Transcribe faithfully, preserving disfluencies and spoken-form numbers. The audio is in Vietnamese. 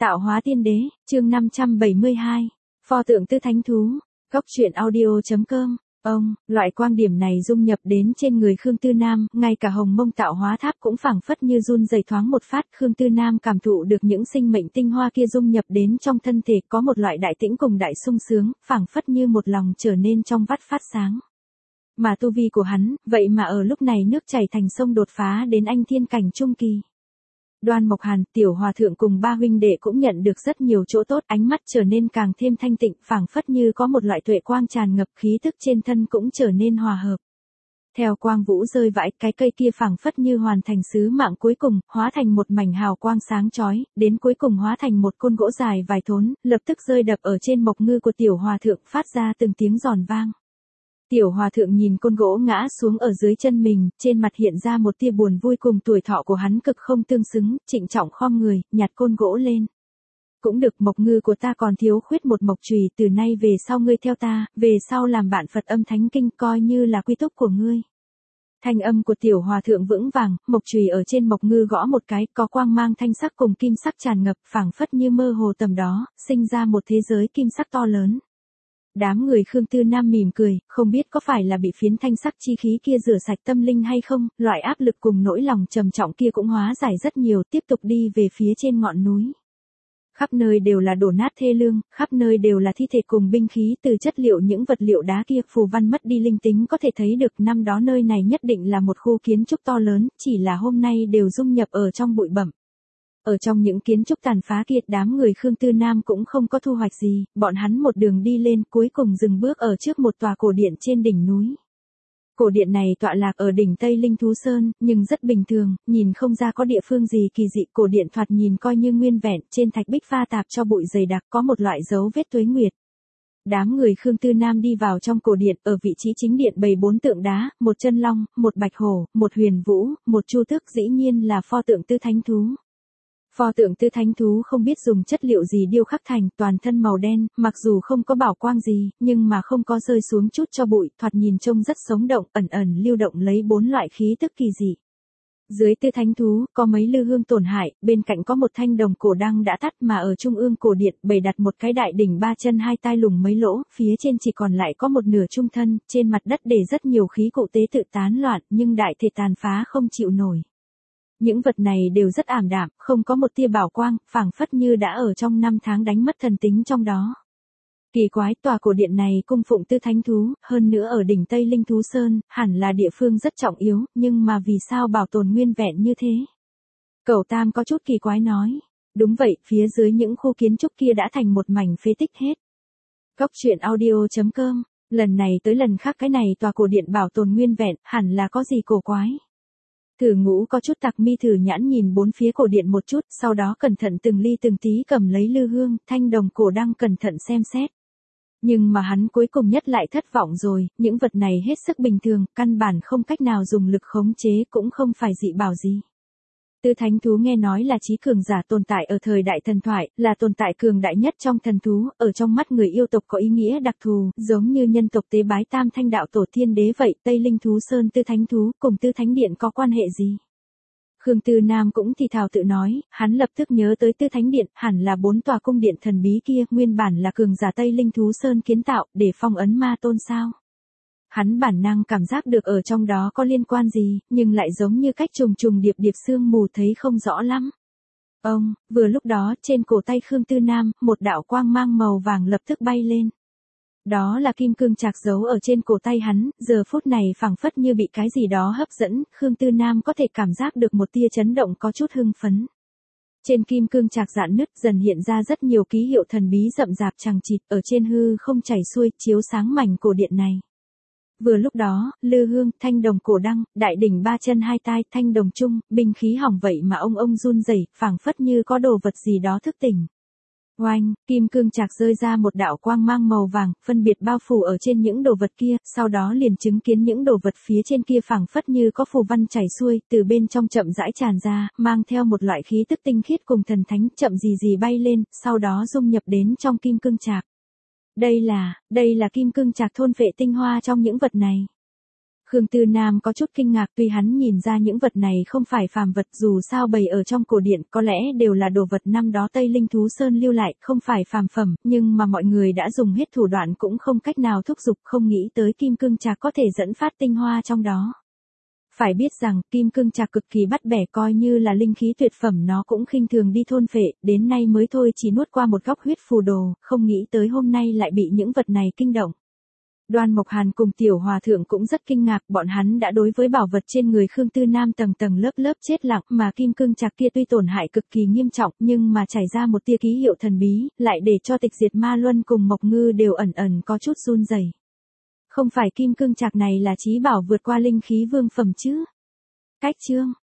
Tạo hóa tiên đế, chương năm trăm bảy mươi hai. Pho tượng tư thánh thú. Góc truyện audio chấm com. Ông, loại quang điểm này dung nhập đến trên người Khương Tư Nam, ngay cả hồng mông tạo hóa tháp cũng phảng phất như run rẩy thoáng một phát. Khương Tư Nam cảm thụ được những sinh mệnh tinh hoa kia dung nhập đến trong thân thể, có một loại đại tĩnh cùng đại sung sướng, phảng phất như một lòng trở nên trong vắt phát sáng. Mà tu vi của hắn, vậy mà ở lúc này nước chảy thành sông đột phá đến anh thiên cảnh trung kỳ. Đoan Mộc Hàn, Tiểu Hòa Thượng cùng ba huynh đệ cũng nhận được rất nhiều chỗ tốt, ánh mắt trở nên càng thêm thanh tịnh, phảng phất như có một loại tuệ quang tràn ngập, khí tức trên thân cũng trở nên hòa hợp. Theo quang vũ rơi vãi, cái cây kia phảng phất như hoàn thành sứ mạng cuối cùng, hóa thành một mảnh hào quang sáng chói, đến cuối cùng hóa thành một côn gỗ dài vài thốn, lập tức rơi đập ở trên mộc ngư của Tiểu Hòa Thượng, phát ra từng tiếng giòn vang. Tiểu Hòa Thượng nhìn côn gỗ ngã xuống ở dưới chân mình, trên mặt hiện ra một tia buồn vui, cùng tuổi thọ của hắn cực không tương xứng, trịnh trọng khom người, nhặt côn gỗ lên. Cũng được, mộc ngư của ta còn thiếu khuyết một mộc chùy, từ nay về sau ngươi theo ta, về sau làm bạn Phật âm thánh kinh, coi như là quy túc của ngươi. Thanh âm của Tiểu Hòa Thượng vững vàng, mộc chùy ở trên mộc ngư gõ một cái, có quang mang thanh sắc cùng kim sắc tràn ngập, phảng phất như mơ hồ tầm đó, sinh ra một thế giới kim sắc to lớn. Đám người Khương Tư Nam mỉm cười, không biết có phải là bị phiến thanh sắc chi khí kia rửa sạch tâm linh hay không, loại áp lực cùng nỗi lòng trầm trọng kia cũng hóa giải rất nhiều, tiếp tục đi về phía trên ngọn núi. Khắp nơi đều là đổ nát thê lương, khắp nơi đều là thi thể cùng binh khí, từ chất liệu những vật liệu đá kia, phù văn mất đi linh tính, có thể thấy được năm đó nơi này nhất định là một khu kiến trúc to lớn, chỉ là hôm nay đều dung nhập ở trong bụi bặm. Ở trong những kiến trúc tàn phá kia, đám người Khương Tư Nam cũng không có thu hoạch gì, bọn hắn một đường đi lên, cuối cùng dừng bước ở trước một tòa cổ điện trên đỉnh núi. Cổ điện này tọa lạc ở đỉnh Tây Linh Thú Sơn, nhưng rất bình thường, nhìn không ra có địa phương gì kỳ dị, cổ điện thoạt nhìn coi như nguyên vẹn, trên thạch bích pha tạp cho bụi dày đặc, có một loại dấu vết tuế nguyệt. Đám người Khương Tư Nam đi vào trong cổ điện, ở vị trí chính điện bày bốn tượng đá, một chân long, một bạch hổ, một huyền vũ, một chu tước, dĩ nhiên là pho tượng tư thánh thú. Pho tượng tư thánh thú không biết dùng chất liệu gì điêu khắc thành, toàn thân màu đen, mặc dù không có bảo quang gì, nhưng mà không có rơi xuống chút cho bụi, thoạt nhìn trông rất sống động, ẩn ẩn lưu động lấy bốn loại khí tức kỳ dị. Dưới tư thánh thú, có mấy lư hương tổn hại, bên cạnh có một thanh đồng cổ đăng đã tắt, mà ở trung ương cổ điện bày đặt một cái đại đỉnh ba chân hai tai lủng mấy lỗ, phía trên chỉ còn lại có một nửa trung thân, trên mặt đất để rất nhiều khí cụ tế tự tán loạn, nhưng đại thể tàn phá không chịu nổi. Những vật này đều rất ảm đạm, không có một tia bảo quang, phảng phất như đã ở trong năm tháng đánh mất thần tính trong đó. Kỳ quái, tòa cổ điện này cung phụng tư thánh thú, hơn nữa ở đỉnh Tây Linh Thú Sơn, hẳn là địa phương rất trọng yếu, nhưng mà vì sao bảo tồn nguyên vẹn như thế? Cẩu Tam có chút kỳ quái nói. Đúng vậy, phía dưới những khu kiến trúc kia đã thành một mảnh phế tích hết. Góc truyện audio chấm com. Lần này tới lần khác cái này tòa cổ điện bảo tồn nguyên vẹn, hẳn là có gì cổ quái. Thử Ngũ có chút tặc mi thử nhãn nhìn bốn phía cổ điện một chút, sau đó cẩn thận từng ly từng tí cầm lấy lư hương, thanh đồng cổ đăng cẩn thận xem xét. Nhưng mà hắn cuối cùng nhất lại thất vọng rồi, những vật này hết sức bình thường, căn bản không cách nào dùng lực khống chế, cũng không phải dị bảo gì. Tư thánh thú nghe nói là chí cường giả tồn tại ở thời đại thần thoại, là tồn tại cường đại nhất trong thần thú, ở trong mắt người yêu tộc có ý nghĩa đặc thù, giống như nhân tộc tế bái tam thanh đạo tổ thiên đế vậy. Tây Linh Thú Sơn tư thánh thú cùng tư thánh điện có quan hệ gì? Khương Tư Nam cũng thì thào tự nói, hắn lập tức nhớ tới tư thánh điện, hẳn là bốn tòa cung điện thần bí kia, nguyên bản là cường giả Tây Linh Thú Sơn kiến tạo, để phong ấn ma tôn sao? Hắn bản năng cảm giác được ở trong đó có liên quan gì, nhưng lại giống như cách trùng trùng điệp điệp sương mù thấy không rõ lắm. Ông, vừa lúc đó, trên cổ tay Khương Tư Nam, một đạo quang mang màu vàng lập tức bay lên. Đó là kim cương trạc giấu ở trên cổ tay hắn, giờ phút này phảng phất như bị cái gì đó hấp dẫn, Khương Tư Nam có thể cảm giác được một tia chấn động, có chút hưng phấn. Trên kim cương trạc rạn nứt dần hiện ra rất nhiều ký hiệu thần bí rậm rạp chằng chịt, ở trên hư không chảy xuôi, chiếu sáng mảnh cổ điện này. Vừa lúc đó, lư hương, thanh đồng cổ đăng, đại đỉnh ba chân hai tai, thanh đồng trung, binh khí hỏng vậy mà ông ông run rẩy, phảng phất như có đồ vật gì đó thức tỉnh. Oanh, kim cương trạc rơi ra một đạo quang mang màu vàng, phân biệt bao phủ ở trên những đồ vật kia, sau đó liền chứng kiến những đồ vật phía trên kia phảng phất như có phù văn chảy xuôi, từ bên trong chậm rãi tràn ra, mang theo một loại khí tức tinh khiết cùng thần thánh, chậm gì gì bay lên, sau đó dung nhập đến trong kim cương trạc. Đây là, đây là kim cương trạc thôn phệ tinh hoa trong những vật này. Khương Tư Nam có chút kinh ngạc, tuy hắn nhìn ra những vật này không phải phàm vật, dù sao bày ở trong cổ điện có lẽ đều là đồ vật năm đó Tây Linh Thú Sơn lưu lại, không phải phàm phẩm, nhưng mà mọi người đã dùng hết thủ đoạn cũng không cách nào thúc giục, không nghĩ tới kim cương trạc có thể dẫn phát tinh hoa trong đó. Phải biết rằng, kim cương trạc cực kỳ bắt bẻ, coi như là linh khí tuyệt phẩm nó cũng khinh thường đi thôn phệ, đến nay mới thôi chỉ nuốt qua một góc huyết phù đồ, không nghĩ tới hôm nay lại bị những vật này kinh động. Đoan Mộc Hàn cùng Tiểu Hòa Thượng cũng rất kinh ngạc, bọn hắn đã đối với bảo vật trên người Khương Tư Nam tầng tầng lớp lớp chết lặng, mà kim cương trạc kia tuy tổn hại cực kỳ nghiêm trọng, nhưng mà chảy ra một tia ký hiệu thần bí, lại để cho Tịch Diệt Ma Luân cùng Mộc Ngư đều ẩn ẩn có chút run rẩy. Không phải kim cương trạc này là chí bảo vượt qua linh khí vương phẩm chứ? Cách chương